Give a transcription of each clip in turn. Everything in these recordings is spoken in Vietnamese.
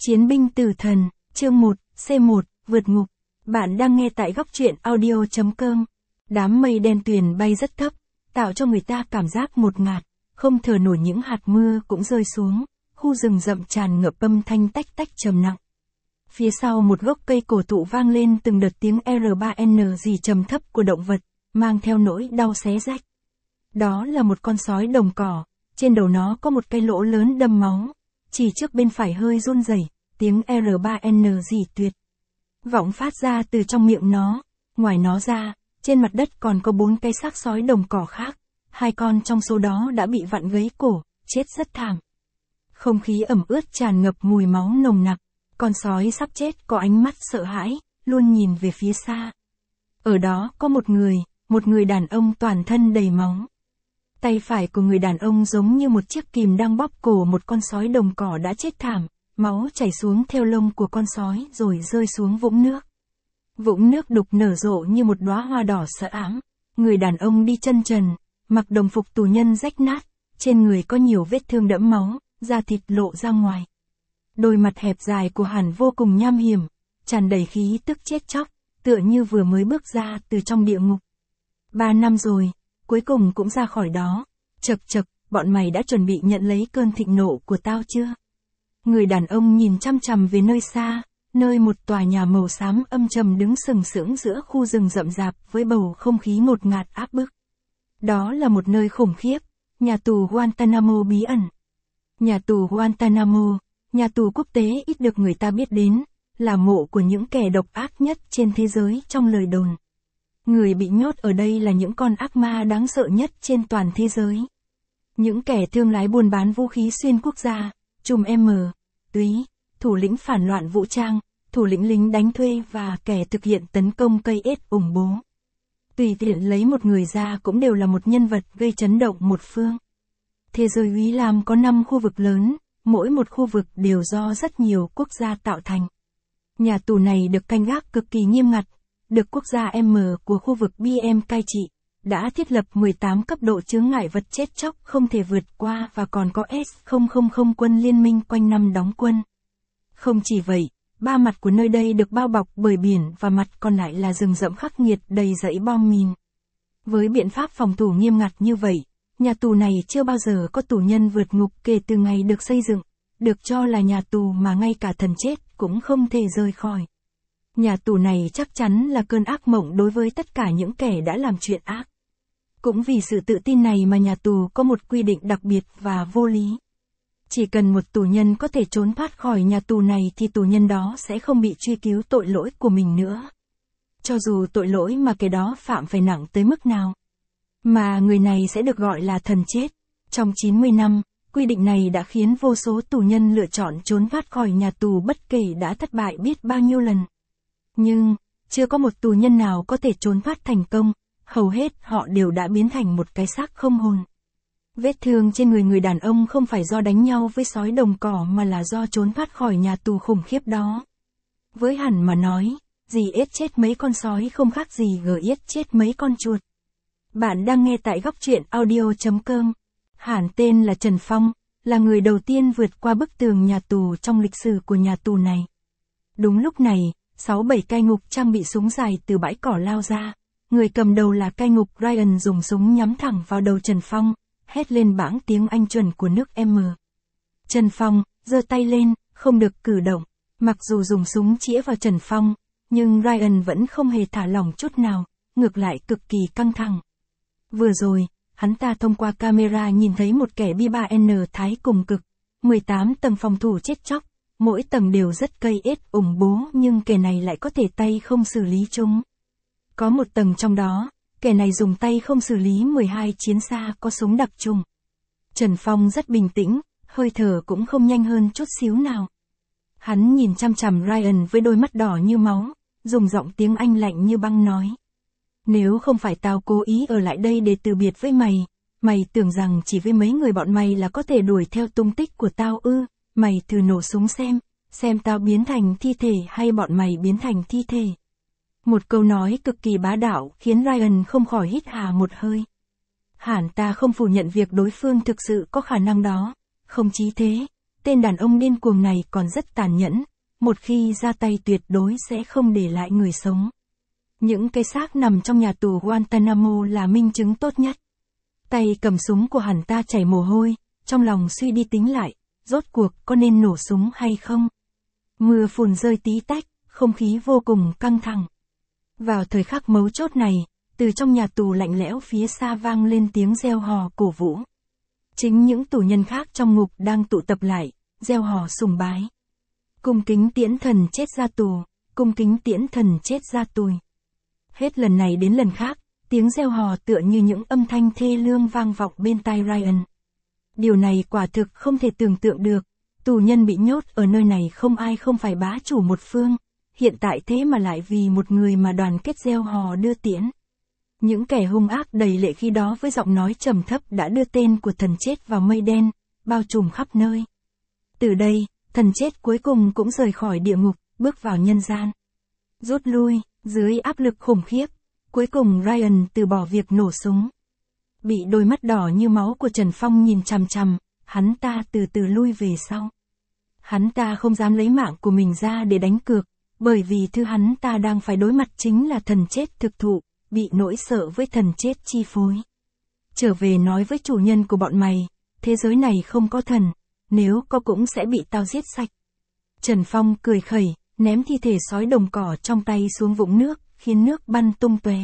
Chiến binh tử thần, chương 1, C1, vượt ngục. Bạn đang nghe tại góc truyện audio.com. Đám mây đen tuyền bay rất thấp, tạo cho người ta cảm giác ngột ngạt, không thở nổi, những hạt mưa cũng rơi xuống, khu rừng rậm tràn ngập âm thanh tách tách trầm nặng. Phía sau một gốc cây cổ thụ vang lên từng đợt tiếng R3N gì trầm thấp của động vật, mang theo nỗi đau xé rách. Đó là một con sói đồng cỏ, trên đầu nó có một cái lỗ lớn đâm máu, chỉ trước bên phải hơi run rẩy, tiếng R3N gì tuyệt vọng phát ra từ trong miệng nó. Ngoài nó ra, trên mặt đất còn có 4 cái xác sói đồng cỏ khác, 2 con trong số đó đã bị vặn gãy cổ, chết rất thảm. Không khí ẩm ướt tràn ngập mùi máu nồng nặc, con sói sắp chết có ánh mắt sợ hãi, luôn nhìn về phía xa. Ở đó có một người đàn ông toàn thân đầy máu. Tay phải của người đàn ông giống như một chiếc kìm đang bóp cổ một con sói đồng cỏ đã chết thảm, máu chảy xuống theo lông của con sói rồi rơi xuống vũng nước. Vũng nước đục nở rộ như một đóa hoa đỏ sợ ám. Người đàn ông đi chân trần, mặc đồng phục tù nhân rách nát, trên người có nhiều vết thương đẫm máu, da thịt lộ ra ngoài. Đôi mặt hẹp dài của hắn vô cùng nham hiểm, tràn đầy khí tức chết chóc, tựa như vừa mới bước ra từ trong địa ngục. 3 năm rồi, cuối cùng cũng ra khỏi đó. Chậc chậc, bọn mày đã chuẩn bị nhận lấy cơn thịnh nộ của tao chưa? Người đàn ông nhìn chăm chằm về nơi xa, nơi một tòa nhà màu xám âm trầm đứng sừng sững giữa khu rừng rậm rạp với bầu không khí ngột ngạt áp bức. Đó là một nơi khủng khiếp, nhà tù Guantanamo bí ẩn. Nhà tù Guantanamo, nhà tù quốc tế ít được người ta biết đến, là mộ của những kẻ độc ác nhất trên thế giới trong lời đồn. Người bị nhốt ở đây là những con ác ma đáng sợ nhất trên toàn thế giới. Những kẻ thương lái buôn bán vũ khí xuyên quốc gia, trùm túy, thủ lĩnh phản loạn vũ trang, thủ lĩnh lính đánh thuê và kẻ thực hiện tấn công cây ết ủng bố. Tùy tiện lấy một người ra cũng đều là một nhân vật gây chấn động một phương. Thế giới Ý Lam có 5 khu vực lớn, mỗi một khu vực đều do rất nhiều quốc gia tạo thành. Nhà tù này được canh gác cực kỳ nghiêm ngặt, được quốc gia M của khu vực BM cai trị, đã thiết lập 18 cấp độ chướng ngại vật chết chóc không thể vượt qua và còn có S-000 quân liên minh quanh năm đóng quân. Không chỉ vậy, 3 mặt của nơi đây được bao bọc bởi biển và mặt còn lại là rừng rậm khắc nghiệt đầy dãy bom mìn. Với biện pháp phòng thủ nghiêm ngặt như vậy, nhà tù này chưa bao giờ có tù nhân vượt ngục kể từ ngày được xây dựng, được cho là nhà tù mà ngay cả thần chết cũng không thể rời khỏi. Nhà tù này chắc chắn là cơn ác mộng đối với tất cả những kẻ đã làm chuyện ác. Cũng vì sự tự tin này mà nhà tù có một quy định đặc biệt và vô lý. Chỉ cần một tù nhân có thể trốn thoát khỏi nhà tù này thì tù nhân đó sẽ không bị truy cứu tội lỗi của mình nữa. Cho dù tội lỗi mà kẻ đó phạm phải nặng tới mức nào. Mà người này sẽ được gọi là thần chết. Trong 90 năm, quy định này đã khiến vô số tù nhân lựa chọn trốn thoát khỏi nhà tù bất kể đã thất bại biết bao nhiêu lần. Nhưng, chưa có một tù nhân nào có thể trốn thoát thành công, hầu hết họ đều đã biến thành một cái xác không hồn. Vết thương trên người đàn ông không phải do đánh nhau với sói đồng cỏ mà là do trốn thoát khỏi nhà tù khủng khiếp đó. Với hắn mà nói, dì ếch chết mấy con sói không khác gì ếch chết mấy con chuột. Bạn đang nghe tại góc truyện audio.com. Hắn tên là Trần Phong, là người đầu tiên vượt qua bức tường nhà tù trong lịch sử của nhà tù này. Đúng lúc này, 6-7 cai ngục trang bị súng dài từ bãi cỏ lao ra. Người cầm đầu là cai ngục Ryan dùng súng nhắm thẳng vào đầu Trần Phong, hét lên bảng tiếng Anh chuẩn của nước M. Trần Phong, giơ tay lên, không được cử động. Mặc dù dùng súng chĩa vào Trần Phong, nhưng Ryan vẫn không hề thả lỏng chút nào, ngược lại cực kỳ căng thẳng. Vừa rồi, hắn ta thông qua camera nhìn thấy một kẻ B3N thái cùng cực, 18 tầng phòng thủ chết chóc, mỗi tầng đều rất cây ết ủng bố nhưng kẻ này lại có thể tay không xử lý chúng. Có một tầng trong đó, kẻ này dùng tay không xử lý 12 chiến xa có súng đặc trùng. Trần Phong rất bình tĩnh, hơi thở cũng không nhanh hơn chút xíu nào. Hắn nhìn chăm chằm Ryan với đôi mắt đỏ như máu, dùng giọng tiếng Anh lạnh như băng nói. Nếu không phải tao cố ý ở lại đây để từ biệt với mày, mày tưởng rằng chỉ với mấy người bọn mày là có thể đuổi theo tung tích của tao ư? Mày thử nổ súng xem tao biến thành thi thể hay bọn mày biến thành thi thể. Một câu nói cực kỳ bá đạo khiến Ryan không khỏi hít hà một hơi. Hắn ta không phủ nhận việc đối phương thực sự có khả năng đó. Không chỉ thế, tên đàn ông điên cuồng này còn rất tàn nhẫn, một khi ra tay tuyệt đối sẽ không để lại người sống. Những cái xác nằm trong nhà tù Guantanamo là minh chứng tốt nhất. Tay cầm súng của hắn ta chảy mồ hôi, trong lòng suy đi tính lại, rốt cuộc có nên nổ súng hay không? Mưa phùn rơi tí tách, không khí vô cùng căng thẳng. Vào thời khắc mấu chốt này, từ trong nhà tù lạnh lẽo phía xa vang lên tiếng reo hò cổ vũ. Chính những tù nhân khác trong ngục đang tụ tập lại, reo hò sùng bái. Cung kính tiễn thần chết ra tù, cung kính tiễn thần chết ra tù. Hết lần này đến lần khác, tiếng reo hò tựa như những âm thanh thê lương vang vọng bên tai Ryan. Điều này quả thực không thể tưởng tượng được, tù nhân bị nhốt ở nơi này không ai không phải bá chủ một phương, hiện tại thế mà lại vì một người mà đoàn kết reo hò đưa tiễn. Những kẻ hung ác đầy lệ khi đó với giọng nói trầm thấp đã đưa tên của thần chết vào mây đen, bao trùm khắp nơi. Từ đây, thần chết cuối cùng cũng rời khỏi địa ngục, bước vào nhân gian. Rút lui, dưới áp lực khủng khiếp, cuối cùng Ryan từ bỏ việc nổ súng. Bị đôi mắt đỏ như máu của Trần Phong nhìn chằm chằm, hắn ta từ từ lui về sau. Hắn ta không dám lấy mạng của mình ra để đánh cược, bởi vì thứ hắn ta đang phải đối mặt chính là thần chết thực thụ, bị nỗi sợ với thần chết chi phối. Trở về nói với chủ nhân của bọn mày, thế giới này không có thần, nếu có cũng sẽ bị tao giết sạch. Trần Phong cười khẩy, ném thi thể sói đồng cỏ trong tay xuống vũng nước, khiến nước bắn tung tóe.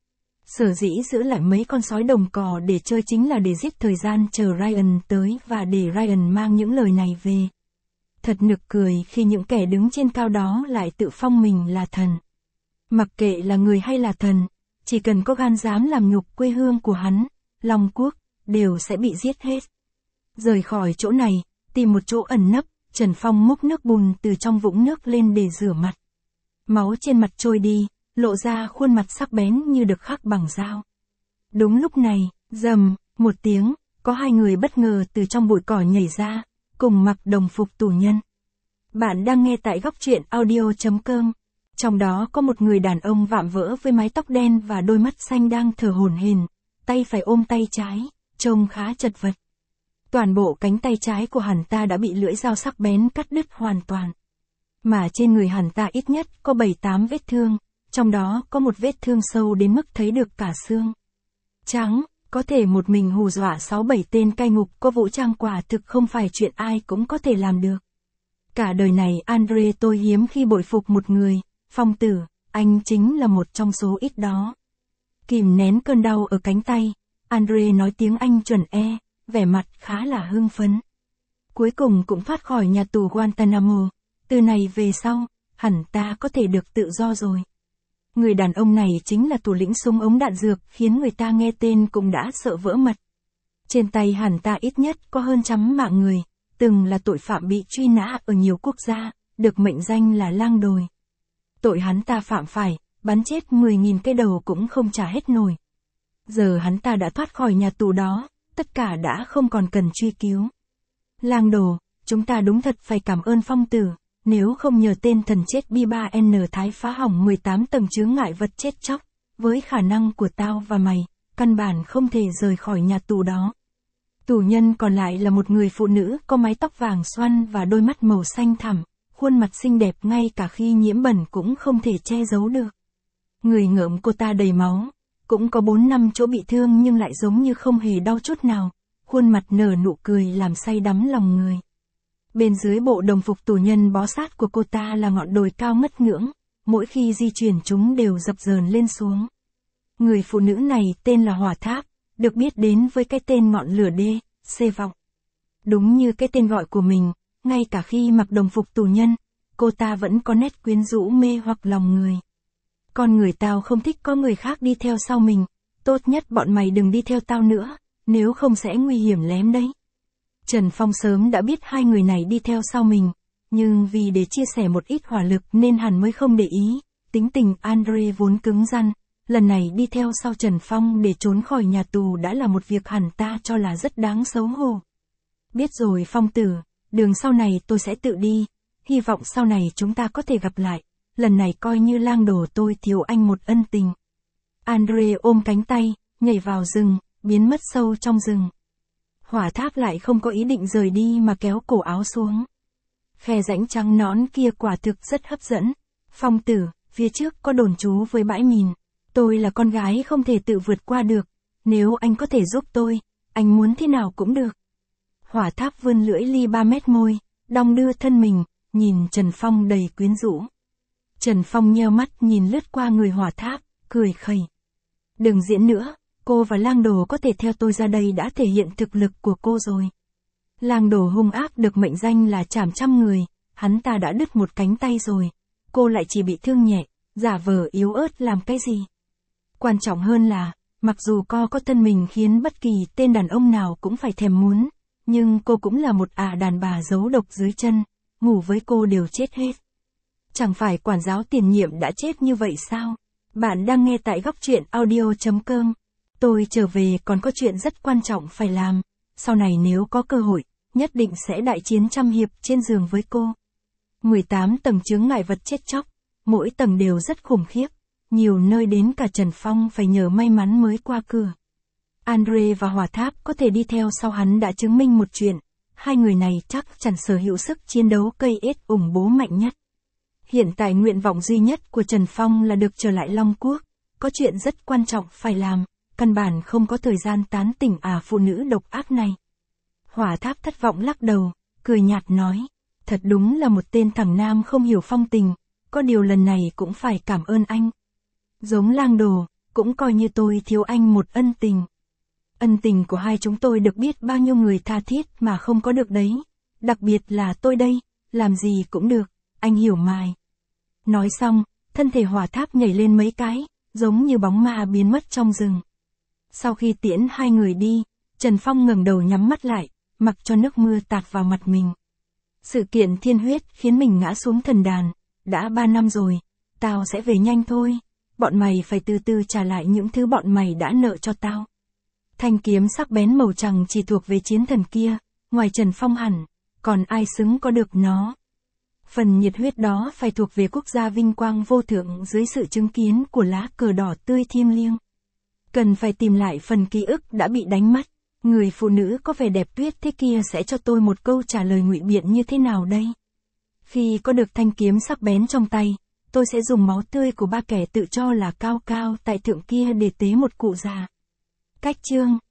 Sở dĩ giữ lại mấy con sói đồng cỏ để chơi chính là để giết thời gian chờ Ryan tới và để Ryan mang những lời này về. Thật nực cười khi những kẻ đứng trên cao đó lại tự phong mình là thần. Mặc kệ là người hay là thần, chỉ cần có gan dám làm nhục quê hương của hắn, Long Quốc, đều sẽ bị giết hết. Rời khỏi chỗ này, tìm một chỗ ẩn nấp, Trần Phong múc nước bùn từ trong vũng nước lên để rửa mặt. Máu trên mặt trôi đi, lộ ra khuôn mặt sắc bén như được khắc bằng dao. Đúng lúc này, rầm, một tiếng, có hai người bất ngờ từ trong bụi cỏ nhảy ra, cùng mặc đồng phục tù nhân. Bạn đang nghe tại góc truyện audio.com. Trong đó có một người đàn ông vạm vỡ với mái tóc đen và đôi mắt xanh đang thở hổn hển, tay phải ôm tay trái, trông khá chật vật. Toàn bộ cánh tay trái của hắn ta đã bị lưỡi dao sắc bén cắt đứt hoàn toàn. Mà trên người hắn ta ít nhất có 7-8 vết thương, trong đó có một vết thương sâu đến mức thấy được cả xương. Trắng, có thể một mình hù dọa 6-7 tên cai ngục có vũ trang quả thực không phải chuyện ai cũng có thể làm được. Cả đời này Andre tôi hiếm khi bội phục một người, Phong Tử, anh chính là một trong số ít đó. Kìm nén cơn đau ở cánh tay, Andre nói tiếng Anh chuẩn vẻ mặt khá là hưng phấn. Cuối cùng cũng thoát khỏi nhà tù Guantanamo, từ này về sau, hẳn ta có thể được tự do rồi. Người đàn ông này chính là thủ lĩnh súng ống đạn dược khiến người ta nghe tên cũng đã sợ vỡ mật. Trên tay hẳn ta ít nhất có hơn 100 mạng người, từng là tội phạm bị truy nã ở nhiều quốc gia, được mệnh danh là lang đồi. Tội hắn ta phạm phải, bắn chết 10.000 cái đầu cũng không trả hết nổi. Giờ hắn ta đã thoát khỏi nhà tù đó, tất cả đã không còn cần truy cứu. Lang đồ, chúng ta đúng thật phải cảm ơn Phong Tử, nếu không nhờ tên thần chết B3N Thái phá hỏng 18 tầng chướng ngại vật chết chóc, với khả năng của tao và mày, căn bản không thể rời khỏi nhà tù đó. Tù nhân còn lại là một người phụ nữ có mái tóc vàng xoăn và đôi mắt màu xanh thẳm, khuôn mặt xinh đẹp ngay cả khi nhiễm bẩn cũng không thể che giấu được. Người ngợm cô ta đầy máu, cũng có 4-5 chỗ bị thương nhưng lại giống như không hề đau chút nào, khuôn mặt nở nụ cười làm say đắm lòng người. Bên dưới bộ đồng phục tù nhân bó sát của cô ta là ngọn đồi cao ngất ngưỡng, mỗi khi di chuyển chúng đều dập dờn lên xuống. Người phụ nữ này tên là Hỏa Tháp, được biết đến với cái tên ngọn lửa C vọng. Đúng như cái tên gọi của mình, ngay cả khi mặc đồng phục tù nhân, cô ta vẫn có nét quyến rũ mê hoặc lòng người. Con người tao không thích có người khác đi theo sau mình, tốt nhất bọn mày đừng đi theo tao nữa, nếu không sẽ nguy hiểm lắm đấy. Trần Phong sớm đã biết hai người này đi theo sau mình, nhưng vì để chia sẻ một ít hỏa lực nên hắn mới không để ý, tính tình Andre vốn cứng rắn, lần này đi theo sau Trần Phong để trốn khỏi nhà tù đã là một việc hẳn ta cho là rất đáng xấu hổ. Biết rồi Phong Tử, đường sau này tôi sẽ tự đi, hy vọng sau này chúng ta có thể gặp lại, lần này coi như lang đồ tôi thiếu anh một ân tình. Andre ôm cánh tay, nhảy vào rừng, biến mất sâu trong rừng. Hỏa Tháp lại không có ý định rời đi mà kéo cổ áo xuống. Khe rãnh trắng nõn kia quả thực rất hấp dẫn. Phong tử, phía trước có đồn trú với bãi mìn. Tôi là con gái không thể tự vượt qua được. Nếu anh có thể giúp tôi, anh muốn thế nào cũng được. Hỏa Tháp vươn lưỡi ly 3 mét môi, đong đưa thân mình, nhìn Trần Phong đầy quyến rũ. Trần Phong nheo mắt nhìn lướt qua người Hỏa Tháp, cười khẩy. Đừng diễn nữa, cô và Lang Đồ có thể theo tôi ra đây đã thể hiện thực lực của cô rồi. Lang Đồ hung ác được mệnh danh là trảm trăm người, hắn ta đã đứt một cánh tay rồi. Cô lại chỉ bị thương nhẹ, giả vờ yếu ớt làm cái gì? Quan trọng hơn là, mặc dù cô có thân mình khiến bất kỳ tên đàn ông nào cũng phải thèm muốn, nhưng cô cũng là một đàn bà giấu độc dưới chân, ngủ với cô đều chết hết. Chẳng phải quản giáo tiền nhiệm đã chết như vậy sao? Bạn đang nghe tại góc truyện audio.com. Tôi trở về còn có chuyện rất quan trọng phải làm. Sau này nếu có cơ hội, nhất định sẽ đại chiến trăm hiệp trên giường với cô. 18 tầng chướng ngại vật chết chóc, mỗi tầng đều rất khủng khiếp. Nhiều nơi đến cả Trần Phong phải nhờ may mắn mới qua cửa. Andre và Hỏa Tháp có thể đi theo sau hắn đã chứng minh một chuyện. Hai người này chắc chắn sở hữu sức chiến đấu cây ết ủng bố mạnh nhất. Hiện tại nguyện vọng duy nhất của Trần Phong là được trở lại Long Quốc. Có chuyện rất quan trọng phải làm, căn bản không có thời gian tán tỉnh phụ nữ độc ác này. Hỏa Tháp thất vọng lắc đầu, cười nhạt nói. Thật đúng là một tên thằng nam không hiểu phong tình, có điều lần này cũng phải cảm ơn anh. Giống Lang Đồ, cũng coi như tôi thiếu anh một ân tình. Ân tình của hai chúng tôi được biết bao nhiêu người tha thiết mà không có được đấy. Đặc biệt là tôi đây, làm gì cũng được, anh hiểu mài. Nói xong, thân thể Hỏa Tháp nhảy lên mấy cái, giống như bóng ma biến mất trong rừng. Sau khi tiễn hai người đi, Trần Phong ngẩng đầu nhắm mắt lại, mặc cho nước mưa tạt vào mặt mình. Sự kiện thiên huyết khiến mình ngã xuống thần đàn. Đã 3 năm rồi, tao sẽ về nhanh thôi. Bọn mày phải từ từ trả lại những thứ bọn mày đã nợ cho tao. Thanh kiếm sắc bén màu trắng chỉ thuộc về chiến thần kia, ngoài Trần Phong hẳn, còn ai xứng có được nó. Phần nhiệt huyết đó phải thuộc về quốc gia vinh quang vô thượng dưới sự chứng kiến của lá cờ đỏ tươi thiêng liêng. Cần phải tìm lại phần ký ức đã bị đánh mất. Người phụ nữ có vẻ đẹp tuyết thế kia sẽ cho tôi một câu trả lời ngụy biện như thế nào đây? Khi có được thanh kiếm sắc bén trong tay, tôi sẽ dùng máu tươi của ba kẻ tự cho là cao cao tại thượng kia để tế một cụ già. Cách chương